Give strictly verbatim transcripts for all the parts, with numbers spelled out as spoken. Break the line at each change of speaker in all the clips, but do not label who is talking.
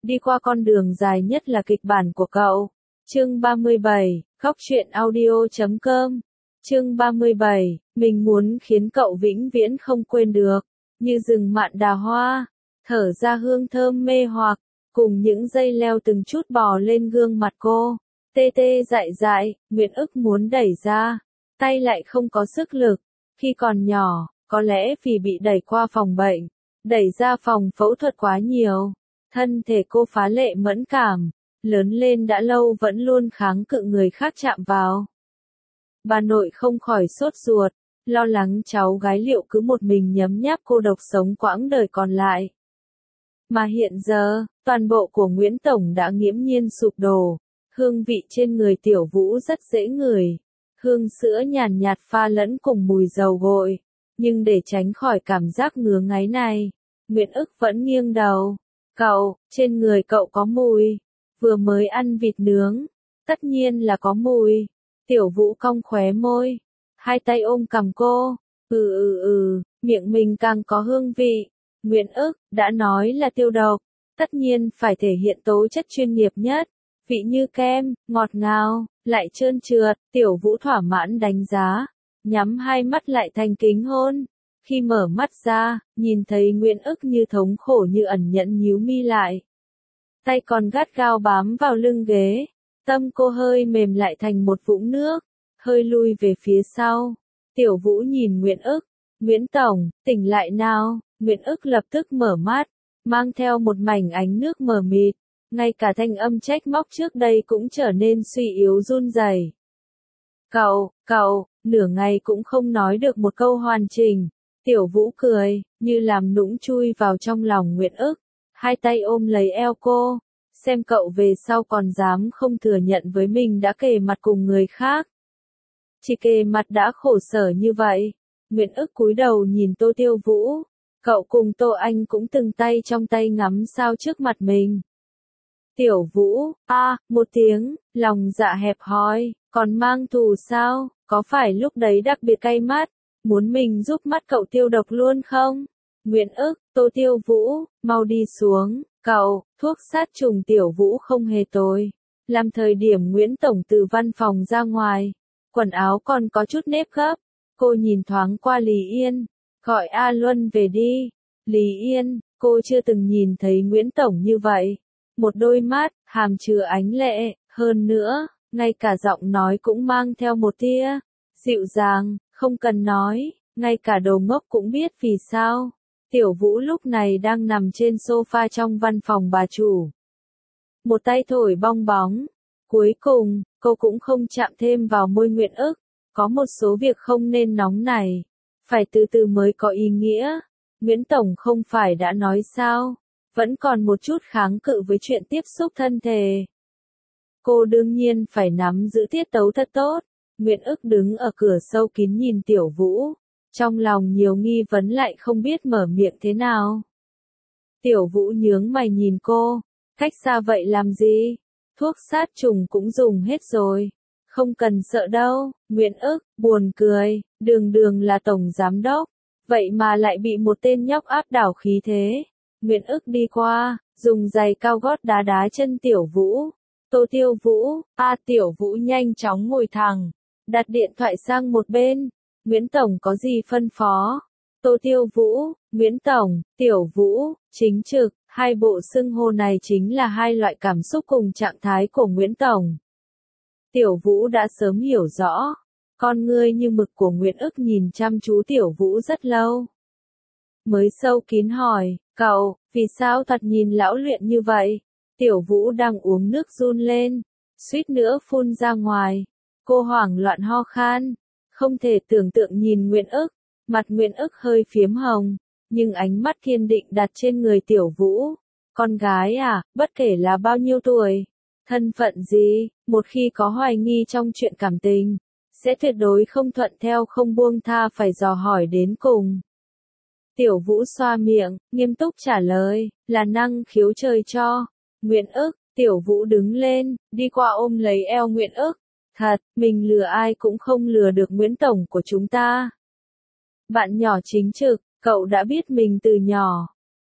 đi qua con đường dài nhất là kịch bản của cậu. Chương ba mươi bảy, góc truyện audio chấm com. Chương ba mươi bảy, mình muốn khiến cậu vĩnh viễn không quên được, như rừng mạn đà hoa, thở ra hương thơm mê hoặc, cùng những dây leo từng chút bò lên gương mặt cô. Tê tê dại dại, Nguyễn ức muốn đẩy ra, tay lại không có sức lực. Khi còn nhỏ, có lẽ vì bị đẩy qua phòng bệnh, đẩy ra phòng phẫu thuật quá nhiều, thân thể cô phá lệ mẫn cảm, lớn lên đã lâu vẫn luôn kháng cự người khác chạm vào. Bà nội không khỏi sốt ruột, lo lắng cháu gái liệu cứ một mình nhấm nháp cô độc sống quãng đời còn lại. Mà hiện giờ, toàn bộ của Nguyễn Tổng đã nghiễm nhiên sụp đổ, hương vị trên người Tiểu Vũ rất dễ ngửi, hương sữa nhàn nhạt pha lẫn cùng mùi dầu gội, nhưng để tránh khỏi cảm giác ngứa ngáy này, Nguyễn ức vẫn nghiêng đầu. Cậu, trên người cậu có mùi, vừa mới ăn vịt nướng, tất nhiên là có mùi. Tiểu Vũ cong khóe môi, hai tay ôm cằm cô, ừ ừ ừ, miệng mình càng có hương vị. Nguyễn ức, đã nói là tiêu độc, tất nhiên phải thể hiện tố chất chuyên nghiệp nhất, vị như kem, ngọt ngào, lại trơn trượt. Tiểu Vũ thỏa mãn đánh giá, nhắm hai mắt lại thành kính hôn. Khi mở mắt ra, nhìn thấy Nguyễn ức như thống khổ như ẩn nhẫn nhíu mi lại. Tay còn gắt gao bám vào lưng ghế, tâm cô hơi mềm lại thành một vũng nước, hơi lui về phía sau. Tiểu Vũ nhìn Nguyễn ức, Nguyễn Tổng, tỉnh lại nào. Nguyễn ức lập tức mở mắt, mang theo một mảnh ánh nước mờ mịt, ngay cả thanh âm trách móc trước đây cũng trở nên suy yếu run rẩy. Cậu, cậu, nửa ngày cũng không nói được một câu hoàn chỉnh. Tiểu Vũ cười, như làm nũng chui vào trong lòng Nguyễn ức, hai tay ôm lấy eo cô, xem cậu về sau còn dám không thừa nhận với mình đã kề mặt cùng người khác. Chỉ kề mặt đã khổ sở như vậy. Nguyễn ức cúi đầu nhìn Tô Tiêu Vũ, cậu cùng Tô Anh cũng từng tay trong tay ngắm sao trước mặt mình. Tiểu Vũ, a, à, một tiếng, lòng dạ hẹp hòi, còn mang thù sao, có phải lúc đấy đặc biệt cay mắt, muốn mình giúp mắt cậu tiêu độc luôn không? Nguyễn ức, Tô Tiêu Vũ, mau đi xuống, cậu, thuốc sát trùng Tiểu Vũ không hề tồi. Làm thời điểm Nguyễn Tổng từ văn phòng ra ngoài, quần áo còn có chút nếp gấp, cô nhìn thoáng qua Lý Yên, gọi A Luân về đi. Lý Yên, cô chưa từng nhìn thấy Nguyễn Tổng như vậy. Một đôi mắt, hàm chứa ánh lệ, hơn nữa, ngay cả giọng nói cũng mang theo một tia dịu dàng, không cần nói, ngay cả đồ ngốc cũng biết vì sao. Tiểu Vũ lúc này đang nằm trên sofa trong văn phòng bà chủ. Một tay thổi bong bóng. Cuối cùng, cô cũng không chạm thêm vào môi Nguyễn ức. Có một số việc không nên nóng này, phải từ từ mới có ý nghĩa. Nguyễn Tổng không phải đã nói sao, vẫn còn một chút kháng cự với chuyện tiếp xúc thân thể. Cô đương nhiên phải nắm giữ tiết tấu thật tốt. Nguyễn ức đứng ở cửa sâu kín nhìn Tiểu Vũ, trong lòng nhiều nghi vấn lại không biết mở miệng thế nào. Tiểu Vũ nhướng mày nhìn cô, cách xa vậy làm gì, thuốc sát trùng cũng dùng hết rồi, không cần sợ đâu. Nguyễn ức, buồn cười, đường đường là tổng giám đốc, vậy mà lại bị một tên nhóc áp đảo khí thế. Nguyễn ức đi qua, dùng giày cao gót đá đá chân Tiểu Vũ. Tô Tiêu Vũ, a à, Tiểu Vũ nhanh chóng ngồi thẳng, đặt điện thoại sang một bên. Nguyễn Tổng có gì phân phó? Tô Tiêu Vũ, Nguyễn Tổng, Tiểu Vũ, chính trực, hai bộ xưng hô này chính là hai loại cảm xúc cùng trạng thái của Nguyễn Tổng. Tiểu Vũ đã sớm hiểu rõ, con ngươi như mực của Nguyễn ức nhìn chăm chú Tiểu Vũ rất lâu. Mới sâu kín hỏi, cậu, vì sao thật nhìn lão luyện như vậy? Tiểu Vũ đang uống nước run lên, suýt nữa phun ra ngoài. Cô hoảng loạn ho khan, không thể tưởng tượng nhìn Nguyễn ức, mặt Nguyễn ức hơi phiếm hồng, nhưng ánh mắt kiên định đặt trên người Tiểu Vũ. Con gái à, bất kể là bao nhiêu tuổi, thân phận gì, một khi có hoài nghi trong chuyện cảm tình, sẽ tuyệt đối không thuận theo không buông tha phải dò hỏi đến cùng. Tiểu Vũ xoa miệng, nghiêm túc trả lời, là năng khiếu trời cho. Nguyễn ức, Tiểu Vũ đứng lên, đi qua ôm lấy eo Nguyễn ức. Thật, mình lừa ai cũng không lừa được Nguyễn Tổng của chúng ta. Bạn nhỏ chính trực, cậu đã biết mình từ nhỏ,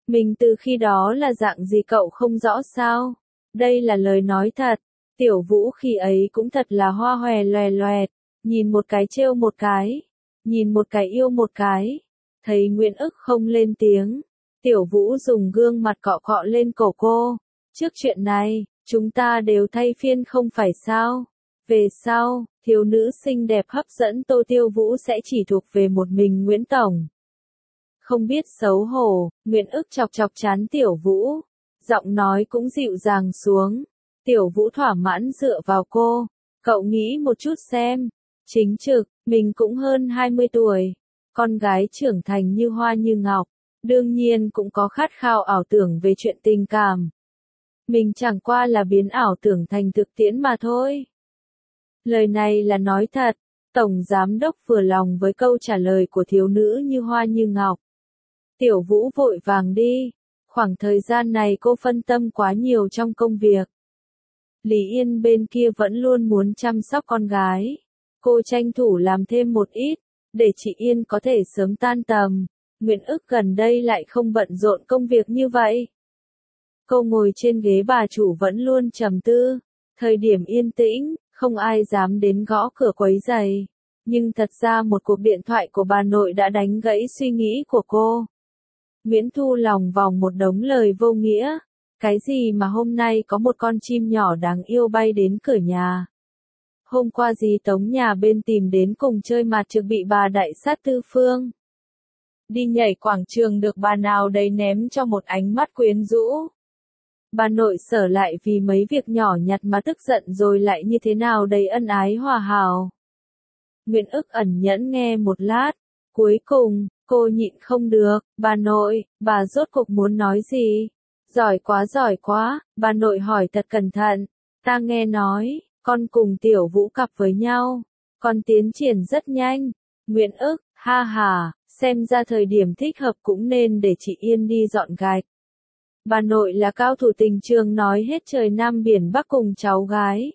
Mình từ khi đó là dạng gì cậu không rõ sao? Đây là lời nói thật. Tiểu Vũ khi ấy cũng thật là hoa hòe loè loẹt, nhìn một cái trêu một cái, nhìn một cái yêu một cái. Thấy Nguyễn Ức không lên tiếng, Tiểu Vũ dùng gương mặt cọ cọ lên cổ cô. Trước chuyện này, chúng ta đều thay phiên không phải sao? Về sau, thiếu nữ xinh đẹp hấp dẫn Tô Tiêu Vũ sẽ chỉ thuộc về một mình Nguyễn Tổng. Không biết xấu hổ, Nguyễn Ức chọc chọc chán Tiểu Vũ. Giọng nói cũng dịu dàng xuống. Tiểu Vũ thỏa mãn dựa vào cô. Cậu nghĩ một chút xem. Chính trực, mình cũng hơn hai mươi tuổi. Con gái trưởng thành như hoa như ngọc. Đương nhiên cũng có khát khao ảo tưởng về chuyện tình cảm. Mình chẳng qua là biến ảo tưởng thành thực tiễn mà thôi. Lời này là nói thật. Tổng giám đốc vừa lòng với câu trả lời của thiếu nữ như hoa như ngọc. Tiểu Vũ vội vàng đi. Khoảng thời gian này cô phân tâm quá nhiều trong công việc. Lý Yên bên kia vẫn luôn muốn chăm sóc con gái. Cô tranh thủ làm thêm một ít, để chị Yên có thể sớm tan tầm. Nguyễn Ức gần đây lại không bận rộn công việc như vậy. Cô ngồi trên ghế bà chủ vẫn luôn trầm tư. Thời điểm yên tĩnh, không ai dám đến gõ cửa quấy rầy. Nhưng thật ra một cuộc điện thoại của bà nội đã đánh gãy suy nghĩ của cô. Nguyễn Thu lòng vòng một đống lời vô nghĩa. Cái gì mà hôm nay có một con chim nhỏ đáng yêu bay đến cửa nhà. Hôm qua dì Tống nhà bên tìm đến cùng chơi mặt trực bị bà đại sát tư phương. Đi nhảy quảng trường được bà nào đấy ném cho một ánh mắt quyến rũ. Bà nội Sở lại vì mấy việc nhỏ nhặt mà tức giận rồi lại như thế nào đầy ân ái hòa hảo. Nguyễn Ức ẩn nhẫn nghe một lát. Cuối cùng, cô nhịn không được. Bà nội, bà rốt cuộc muốn nói gì? Giỏi quá giỏi quá, bà nội hỏi thật cẩn thận. Ta nghe nói, con cùng Tiểu Vũ cặp với nhau. Con tiến triển rất nhanh. Nguyễn Ức, ha ha, xem ra thời điểm thích hợp cũng nên để chị Yên đi dọn gạch. Bà nội là cao thủ tình trường nói hết trời Nam biển Bắc cùng cháu gái.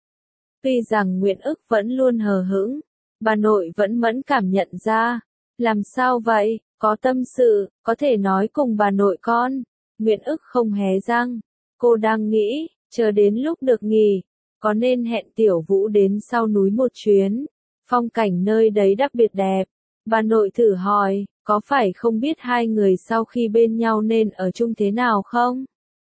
Tuy rằng Nguyễn Ức vẫn luôn hờ hững, bà nội vẫn mẫn cảm nhận ra. Làm sao vậy, có tâm sự, có thể nói cùng bà nội con. Nguyễn Ức không hé răng. Cô đang nghĩ, chờ đến lúc được nghỉ, có nên hẹn Tiểu Vũ đến sau núi một chuyến. Phong cảnh nơi đấy đặc biệt đẹp. Bà nội thử hỏi, có phải không biết hai người sau khi bên nhau nên ở chung thế nào không?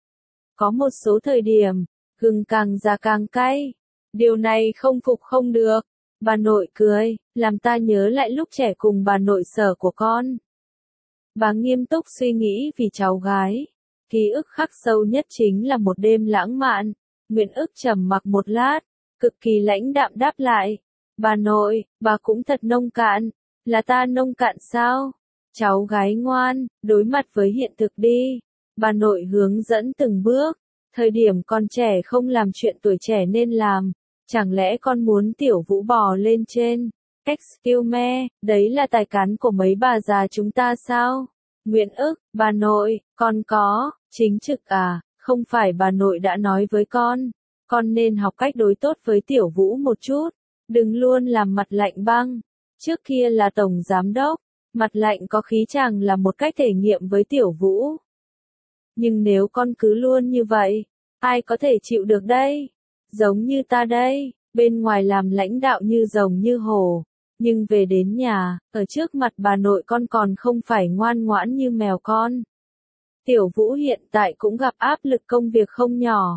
Có một số thời điểm, gừng càng già càng cay. Điều này không phục không được. Bà nội cười, làm ta nhớ lại lúc trẻ cùng bà nội Sở của con. Bà nghiêm túc suy nghĩ vì cháu gái. Ký ức khắc sâu nhất chính là một đêm lãng mạn. Nguyễn Ức trầm mặc một lát, cực kỳ lãnh đạm đáp lại. Bà nội, bà cũng thật nông cạn. Là ta nông cạn sao? Cháu gái ngoan, đối mặt với hiện thực đi. Bà nội hướng dẫn từng bước. Thời điểm con trẻ không làm chuyện tuổi trẻ nên làm. Chẳng lẽ con muốn Tiểu Vũ bò lên trên? Excuse me, đấy là tài cán của mấy bà già chúng ta sao? Nguyễn Ức, bà nội, con có, chính trực à, không phải bà nội đã nói với con. Con nên học cách đối tốt với Tiểu Vũ một chút. Đừng luôn làm mặt lạnh băng. Trước kia là tổng giám đốc, mặt lạnh có khí chàng là một cách thể nghiệm với Tiểu Vũ. Nhưng nếu con cứ luôn như vậy, ai có thể chịu được đây? Giống như ta đây, bên ngoài làm lãnh đạo như rồng như hổ, nhưng về đến nhà, ở trước mặt bà nội con còn không phải ngoan ngoãn như mèo con. Tiểu Vũ hiện tại cũng gặp áp lực công việc không nhỏ.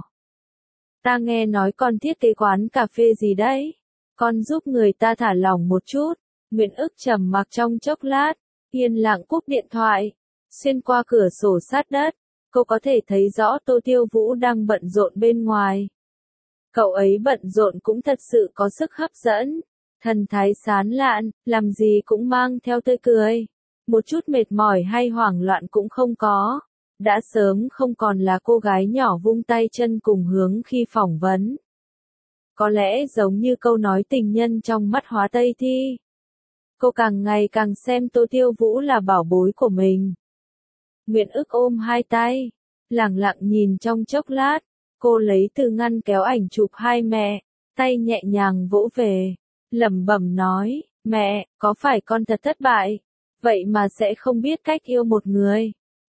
Ta nghe nói con thiết kế quán cà phê gì đấy? Con giúp người ta thả lỏng một chút. Nguyễn Ức trầm mặc trong chốc lát, yên lặng cúp điện thoại. Xuyên qua cửa sổ sát đất, cô có thể thấy rõ Tô Tiêu Vũ đang bận rộn bên ngoài. Cậu ấy bận rộn cũng thật sự có sức hấp dẫn. Thần thái sán lạn, làm gì cũng mang theo tươi cười. Một chút mệt mỏi hay hoảng loạn cũng không có. Đã sớm không còn là cô gái nhỏ vung tay chân cùng hướng khi phỏng vấn. Có lẽ giống như câu nói tình nhân trong mắt Hóa Tây Thi. Cô càng ngày càng xem Tô Tiêu Vũ là bảo bối của mình. Nguyễn Ức ôm hai tay, lẳng lặng nhìn trong chốc lát. Cô lấy từ ngăn kéo ảnh chụp hai mẹ, tay nhẹ nhàng vỗ về, lẩm bẩm nói, mẹ, có phải con thật thất bại, vậy mà sẽ không biết cách yêu một người.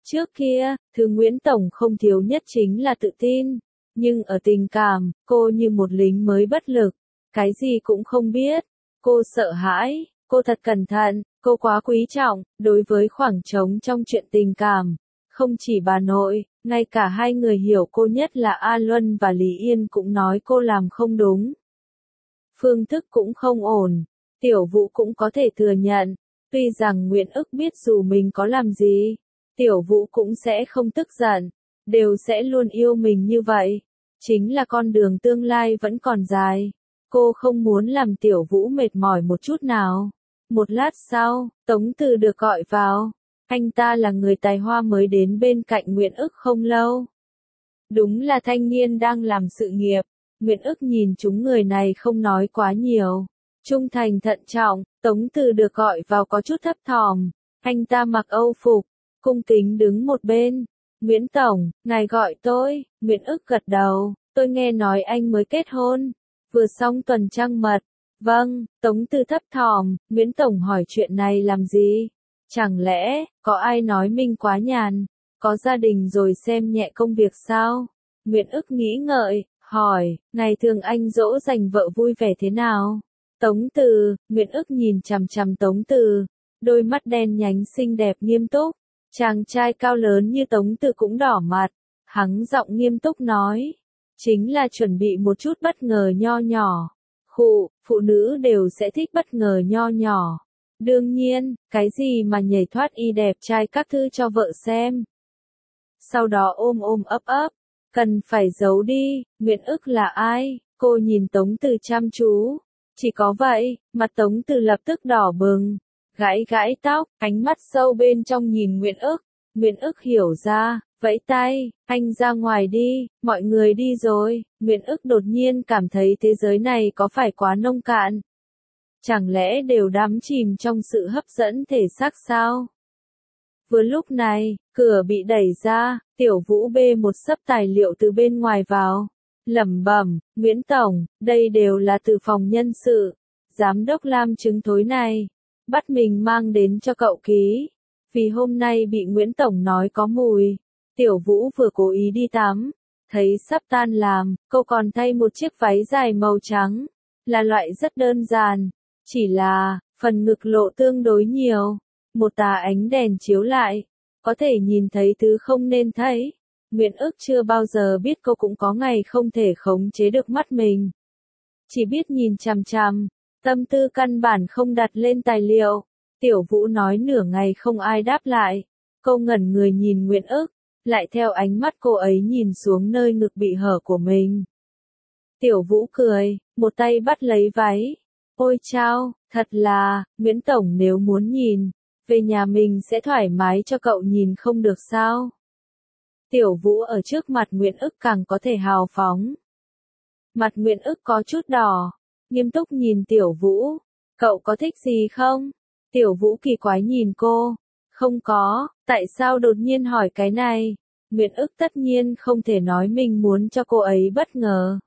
Trước kia, thứ Nguyễn Tổng không thiếu nhất chính là tự tin. Nhưng ở tình cảm, cô như một lính mới bất lực. Cái gì cũng không biết. Cô sợ hãi, cô thật cẩn thận, cô quá quý trọng, đối với khoảng trống trong chuyện tình cảm. Không chỉ bà nội, ngay cả hai người hiểu cô nhất là A Luân và Lý Yên cũng nói cô làm không đúng. Phương thức cũng không ổn. Tiểu Vũ cũng có thể thừa nhận. Tuy rằng Nguyễn Ức biết dù mình có làm gì, Tiểu Vũ cũng sẽ không tức giận, đều sẽ luôn yêu mình như vậy. Chính là con đường tương lai vẫn còn dài. Cô không muốn làm Tiểu Vũ mệt mỏi một chút nào. Một lát sau, Tống Từ được gọi vào. Anh ta là người tài hoa mới đến bên cạnh Nguyễn Ức không lâu. Đúng là thanh niên đang làm sự nghiệp. Nguyễn Ức nhìn chúng người này không nói quá nhiều. Trung thành thận trọng, Tống Từ được gọi vào có chút thấp thỏm. Anh ta mặc âu phục, cung kính đứng một bên. Nguyễn Tổng, ngài gọi tôi. Nguyễn Ức gật đầu. Tôi nghe nói anh mới kết hôn. Vừa xong tuần trăng mật. Vâng, Tống Từ thấp thỏm. Nguyễn Tổng hỏi chuyện này làm gì? Chẳng lẽ, có ai nói mình quá nhàn? Có gia đình rồi xem nhẹ công việc sao? Nguyễn Ức nghĩ ngợi, hỏi, ngày thường anh dỗ dành vợ vui vẻ thế nào? Tống Từ, Nguyễn Ức nhìn chằm chằm Tống Từ, đôi mắt đen nhánh xinh đẹp nghiêm túc. Chàng trai cao lớn như Tống Từ cũng đỏ mặt, hắn giọng nghiêm túc nói, chính là chuẩn bị một chút bất ngờ nho nhỏ. Khụ, phụ nữ đều sẽ thích bất ngờ nho nhỏ. Đương nhiên, cái gì mà nhảy thoát y đẹp trai các thư cho vợ xem. Sau đó ôm ôm ấp ấp, cần phải giấu đi, Nguyễn Ức là ai? Cô nhìn Tống Từ chăm chú. Chỉ có vậy, mặt Tống Từ lập tức đỏ bừng, gãi gãi tóc, ánh mắt sâu bên trong nhìn Nguyễn Ức. Nguyễn Ức hiểu ra, vẫy tay, anh ra ngoài đi, mọi người đi rồi. Nguyễn Ức đột nhiên cảm thấy thế giới này có phải quá nông cạn? Chẳng lẽ đều đắm chìm trong sự hấp dẫn thể xác sao? Vừa lúc này, cửa bị đẩy ra, Tiểu Vũ bê một xấp tài liệu từ bên ngoài vào. Lẩm bẩm, Nguyễn Tổng, đây đều là từ phòng nhân sự. Giám đốc Lam chứng thối này. Bắt mình mang đến cho cậu ký. Vì hôm nay bị Nguyễn Tổng nói có mùi. Tiểu Vũ vừa cố ý đi tắm. Thấy sắp tan làm, cô còn thay một chiếc váy dài màu trắng. Là loại rất đơn giản. Chỉ là, phần ngực lộ tương đối nhiều. Một tà ánh đèn chiếu lại. Có thể nhìn thấy thứ không nên thấy. Nguyễn Ức chưa bao giờ biết cô cũng có ngày không thể khống chế được mắt mình. Chỉ biết nhìn chằm chằm. Tâm tư căn bản không đặt lên tài liệu. Tiểu Vũ nói nửa ngày không ai đáp lại. Cô ngẩn người nhìn Nguyễn Ức. Lại theo ánh mắt cô ấy nhìn xuống nơi ngực bị hở của mình. Tiểu Vũ cười, một tay bắt lấy váy. Ôi chao, thật là, Nguyễn Tổng nếu muốn nhìn, về nhà mình sẽ thoải mái cho cậu nhìn không được sao? Tiểu Vũ ở trước mặt Nguyễn Ức càng có thể hào phóng. Mặt Nguyễn Ức có chút đỏ, nghiêm túc nhìn Tiểu Vũ. Cậu có thích gì không? Tiểu Vũ kỳ quái nhìn cô. Không có, tại sao đột nhiên hỏi cái này? Nguyễn Ức tất nhiên không thể nói mình muốn cho cô ấy bất ngờ.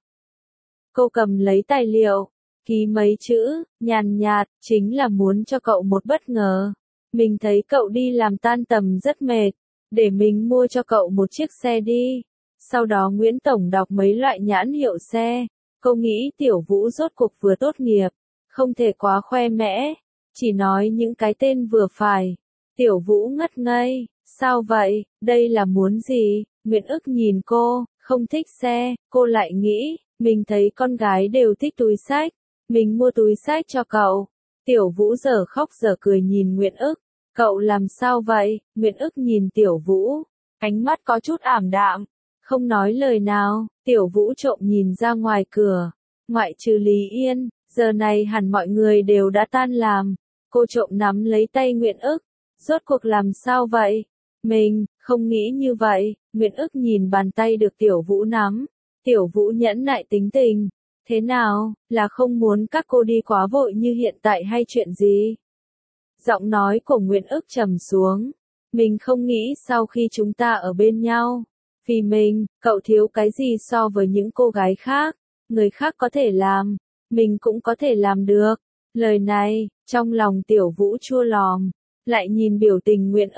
Cô cầm lấy tài liệu, ký mấy chữ, nhàn nhạt, chính là muốn cho cậu một bất ngờ. Mình thấy cậu đi làm tan tầm rất mệt, để mình mua cho cậu một chiếc xe đi. Sau đó Nguyễn Tổng đọc mấy loại nhãn hiệu xe. Cô nghĩ Tiểu Vũ rốt cuộc vừa tốt nghiệp, không thể quá khoe mẽ, chỉ nói những cái tên vừa phải. Tiểu Vũ ngất ngây, sao vậy, đây là muốn gì? Nguyễn Ức nhìn cô, không thích xe, cô lại nghĩ, mình thấy con gái đều thích túi xách, mình mua túi xách cho cậu. Tiểu Vũ giờ khóc giờ cười nhìn Nguyễn Ức, cậu làm sao vậy? Nguyễn Ức nhìn Tiểu Vũ, ánh mắt có chút ảm đạm, không nói lời nào. Tiểu Vũ trộm nhìn ra ngoài cửa, ngoại trừ Lý Yên, giờ này hẳn mọi người đều đã tan làm. Cô trộm nắm lấy tay Nguyễn Ức, rốt cuộc làm sao vậy? Mình, không nghĩ như vậy. Nguyễn Ức nhìn bàn tay được Tiểu Vũ nắm. Tiểu Vũ nhẫn nại tính tình. Thế nào, là không muốn các cô đi quá vội như hiện tại hay chuyện gì? Giọng nói của Nguyễn Ức trầm xuống. Mình không nghĩ sau khi chúng ta ở bên nhau. Vì mình, cậu thiếu cái gì so với những cô gái khác? Người khác có thể làm, mình cũng có thể làm được. Lời này, trong lòng Tiểu Vũ chua lòm. Lại nhìn biểu tình Nguyễn Ức,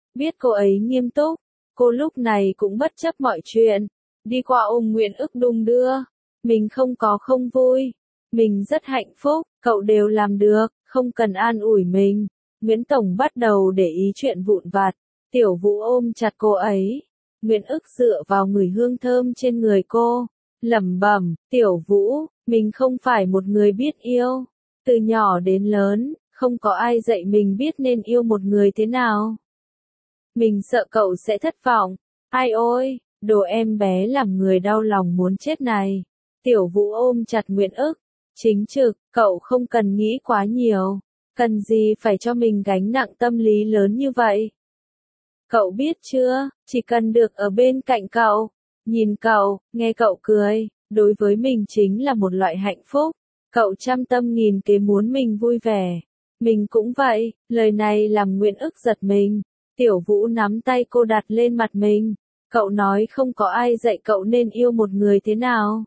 Biết cô ấy nghiêm túc, cô lúc này cũng bất chấp mọi chuyện, đi qua ôm Nguyễn ức đung đưa. Mình không có không vui, mình rất hạnh phúc, cậu đều làm được, không cần an ủi mình. Nguyễn Tổng bắt đầu để ý chuyện vụn vặt, Tiểu Vũ ôm chặt cô ấy. Nguyễn ức dựa vào người hương thơm trên người cô, lẩm bẩm, Tiểu Vũ, mình không phải một người biết yêu. Từ nhỏ đến lớn, không có ai dạy mình biết nên yêu một người thế nào. Mình sợ cậu sẽ thất vọng. Ai ôi, đồ em bé làm người đau lòng muốn chết này. Tiểu Vũ ôm chặt Nguyễn ức. Chính trực, cậu không cần nghĩ quá nhiều. Cần gì phải cho mình gánh nặng tâm lý lớn như vậy? Cậu biết chưa, chỉ cần được ở bên cạnh cậu, nhìn cậu, nghe cậu cười, đối với mình chính là một loại hạnh phúc. Cậu trăm tâm nghìn kế muốn mình vui vẻ. Mình cũng vậy, lời này làm Nguyễn ức giật mình. Tiểu Vũ nắm tay cô đặt lên mặt mình. Cậu nói không có ai dạy cậu nên yêu một người thế nào.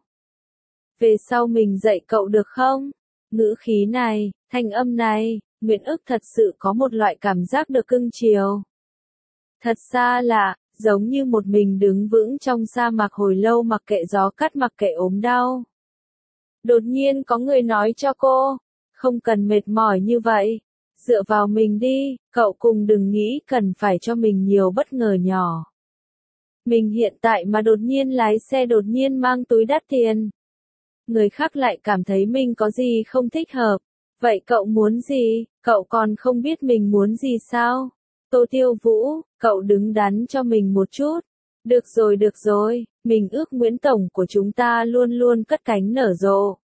Về sau mình dạy cậu được không? Ngữ khí này, thanh âm này, Nguyễn ức thật sự có một loại cảm giác được cưng chiều. Thật xa lạ, giống như một mình đứng vững trong sa mạc hồi lâu mặc kệ gió cắt mặc kệ ốm đau. Đột nhiên có người nói cho cô, không cần mệt mỏi như vậy, dựa vào mình đi, cậu cùng đừng nghĩ cần phải cho mình nhiều bất ngờ nhỏ. Mình hiện tại mà đột nhiên lái xe đột nhiên mang túi đắt tiền. Người khác lại cảm thấy mình có gì không thích hợp. Vậy cậu muốn gì, cậu còn không biết mình muốn gì sao? Tô Tiêu Vũ, cậu đứng đắn cho mình một chút. Được rồi được rồi, mình ước Nguyễn Tổng của chúng ta luôn luôn cất cánh nở rộ.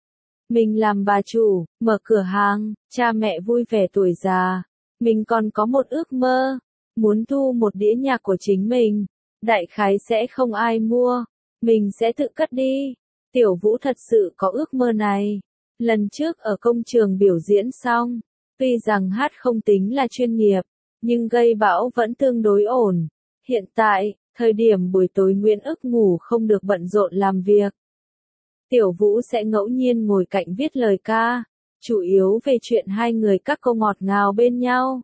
Mình làm bà chủ, mở cửa hàng, cha mẹ vui vẻ tuổi già. Mình còn có một ước mơ, muốn thu một đĩa nhạc của chính mình. Đại khái sẽ không ai mua, mình sẽ tự cất đi. Tiểu Vũ thật sự có ước mơ này. Lần trước ở công trường biểu diễn xong, tuy rằng hát không tính là chuyên nghiệp, nhưng gây bão vẫn tương đối ổn. Hiện tại, thời điểm buổi tối Nguyễn ức ngủ không được bận rộn làm việc. Tiểu Vũ sẽ ngẫu nhiên ngồi cạnh viết lời ca, chủ yếu về chuyện hai người các câu ngọt ngào bên nhau.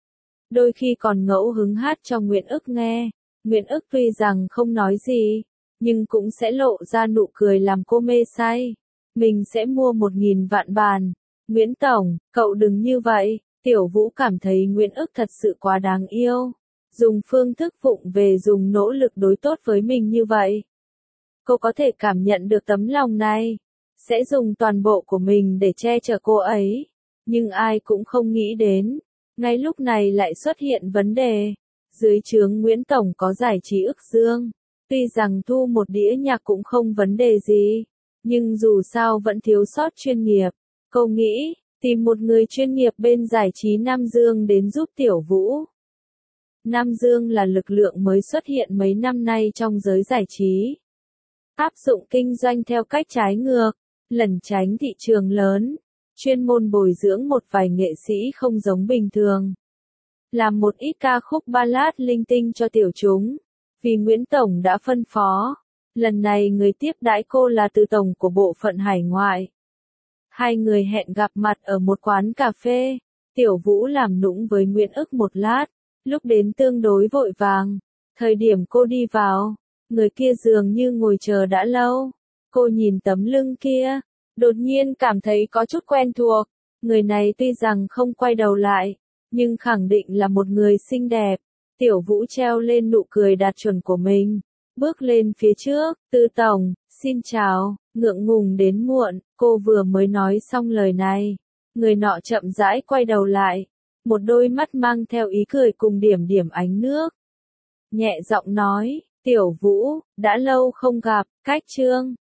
Đôi khi còn ngẫu hứng hát cho Nguyễn ức nghe. Nguyễn ức tuy rằng không nói gì, nhưng cũng sẽ lộ ra nụ cười làm cô mê say. Mình sẽ mua một nghìn vạn bàn. Nguyễn Tổng, cậu đừng như vậy. Tiểu Vũ cảm thấy Nguyễn ức thật sự quá đáng yêu. Dùng phương thức vụng về dùng nỗ lực đối tốt với mình như vậy. Cô có thể cảm nhận được tấm lòng này. Sẽ dùng toàn bộ của mình để che chở cô ấy. Nhưng ai cũng không nghĩ đến. Ngay lúc này lại xuất hiện vấn đề. Dưới trướng Nguyễn Tổng có giải trí ức dương. Tuy rằng thu một đĩa nhạc cũng không vấn đề gì. Nhưng dù sao vẫn thiếu sót chuyên nghiệp. Cô nghĩ, tìm một người chuyên nghiệp bên giải trí Nam Dương đến giúp Tiểu Vũ. Nam Dương là lực lượng mới xuất hiện mấy năm nay trong giới giải trí. Áp dụng kinh doanh theo cách trái ngược, lẩn tránh thị trường lớn. Chuyên môn bồi dưỡng một vài nghệ sĩ không giống bình thường. Làm một ít ca khúc ballad linh tinh cho tiểu chúng. Vì Nguyễn Tổng đã phân phó. Lần này người tiếp đãi cô là Từ Tổng của bộ phận hải ngoại. Hai người hẹn gặp mặt ở một quán cà phê. Tiểu Vũ làm nũng với Nguyễn ức một lát. Lúc đến tương đối vội vàng. Thời điểm cô đi vào, người kia dường như ngồi chờ đã lâu. Cô nhìn tấm lưng kia. Đột nhiên cảm thấy có chút quen thuộc. Người này tuy rằng không quay đầu lại, nhưng khẳng định là một người xinh đẹp. Tiểu Vũ treo lên nụ cười đạt chuẩn của mình. Bước lên phía trước, Từ Tổng, xin chào, ngượng ngùng đến muộn, cô vừa mới nói xong lời này. Người nọ chậm rãi quay đầu lại. Một đôi mắt mang theo ý cười cùng điểm điểm ánh nước. Nhẹ giọng nói, Tiểu Vũ, đã lâu không gặp, cách chương.